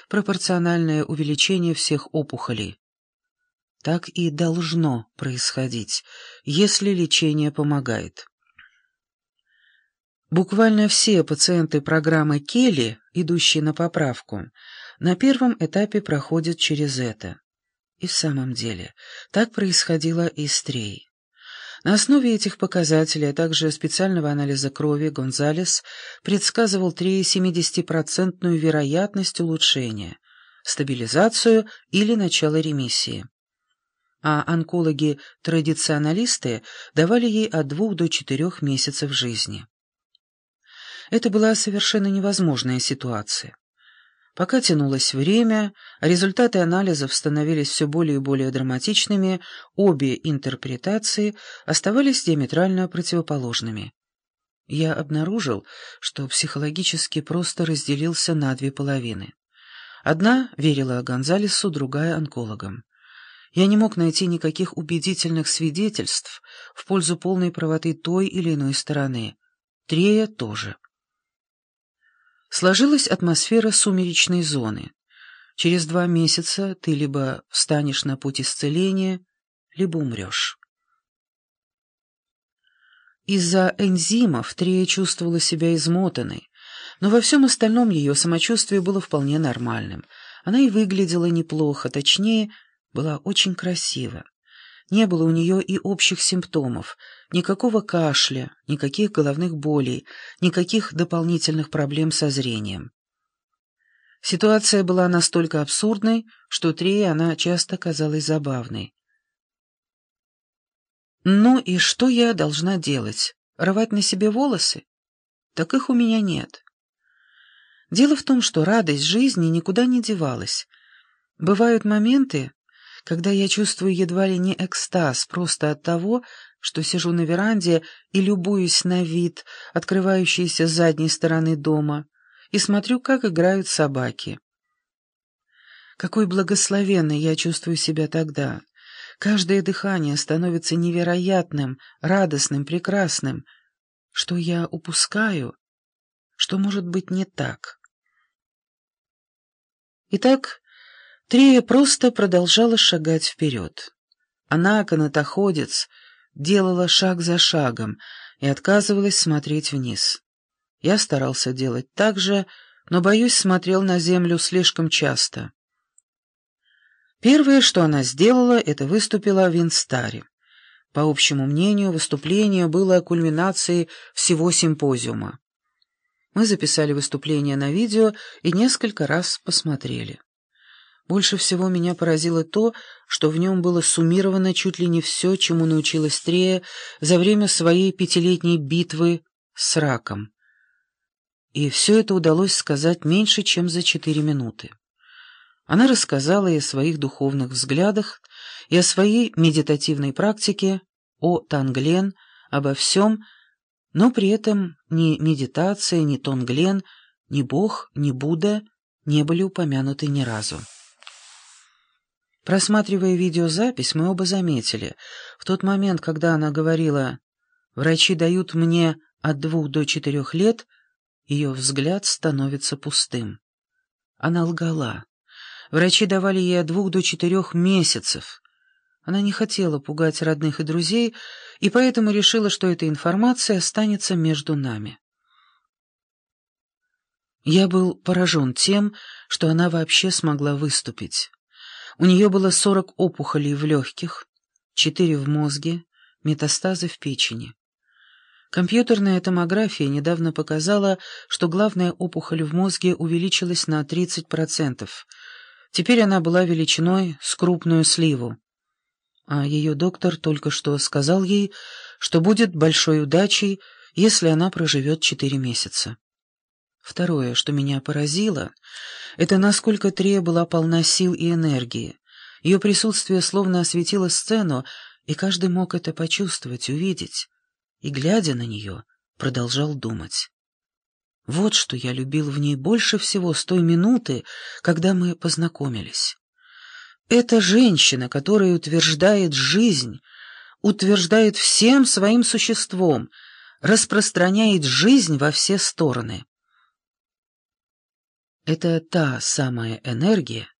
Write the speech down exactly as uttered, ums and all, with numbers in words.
пропорциональное увеличение всех опухолей. Так и должно происходить, если лечение помогает. Буквально все пациенты программы Келли, идущие на поправку, на первом этапе проходят через это. И в самом деле, так происходило и с Треей. На основе этих показателей, а также специального анализа крови, Гонзалес предсказывал Трее семидесятипроцентную вероятность улучшения, стабилизацию или начало ремиссии. А онкологи-традиционалисты давали ей от двух до четырех месяцев жизни. Это была совершенно невозможная ситуация. Пока тянулось время, а результаты анализов становились все более и более драматичными, обе интерпретации оставались диаметрально противоположными. Я обнаружил, что психологически просто разделился на две половины. Одна верила Гонзалесу, другая — онкологам. Я не мог найти никаких убедительных свидетельств в пользу полной правоты той или иной стороны. Трея тоже. Сложилась атмосфера сумеречной зоны. Через два месяца ты либо встанешь на путь исцеления, либо умрешь. Из-за энзимов Трея чувствовала себя измотанной, но во всем остальном ее самочувствие было вполне нормальным. Она и выглядела неплохо, точнее, была очень красива. Не было у нее и общих симптомов, никакого кашля, никаких головных болей, никаких дополнительных проблем со зрением. Ситуация была настолько абсурдной, что Трее она часто казалась забавной. Ну и что я должна делать? Рвать на себе волосы? Так их у меня нет. Дело в том, что радость жизни никуда не девалась. Бывают моменты, когда я чувствую едва ли не экстаз просто от того, что сижу на веранде и любуюсь на вид, открывающийся с задней стороны дома, и смотрю, как играют собаки. Какой благословенной я чувствую себя тогда. Каждое дыхание становится невероятным, радостным, прекрасным. Что я упускаю? Что может быть не так? Итак, Трея просто продолжала шагать вперед. Она, канатоходец, делала шаг за шагом и отказывалась смотреть вниз. Я старался делать так же, но, боюсь, смотрел на землю слишком часто. Первое, что она сделала, это выступила в Инстаре. По общему мнению, выступление было кульминацией всего симпозиума. Мы записали выступление на видео и несколько раз посмотрели. Больше всего меня поразило то, что в нем было суммировано чуть ли не все, чему научилась Трея за время своей пятилетней битвы с раком. И все это удалось сказать меньше, чем за четыре минуты. Она рассказала и о своих духовных взглядах, и о своей медитативной практике, о Танглен, обо всем, но при этом ни медитация, ни Тонглен, ни Бог, ни Будда не были упомянуты ни разу. Просматривая видеозапись, мы оба заметили, в тот момент, когда она говорила «врачи дают мне от двух до четырех лет», ее взгляд становится пустым. Она лгала. Врачи давали ей от двух до четырех месяцев. Она не хотела пугать родных и друзей, и поэтому решила, что эта информация останется между нами. Я был поражен тем, что она вообще смогла выступить. У нее было сорок опухолей в легких, четыре в мозге, метастазы в печени. Компьютерная томография недавно показала, что главная опухоль в мозге увеличилась на тридцать процентов. Теперь она была величиной с крупную сливу. А ее доктор только что сказал ей, что будет большой удачей, если она проживет четыре месяца. Второе, что меня поразило, это насколько Трея была полна сил и энергии. Ее присутствие словно осветило сцену, и каждый мог это почувствовать, увидеть. И, глядя на нее, продолжал думать. Вот что я любил в ней больше всего с той минуты, когда мы познакомились. Это женщина, которая утверждает жизнь, утверждает всем своим существом, распространяет жизнь во все стороны. Это та самая энергия,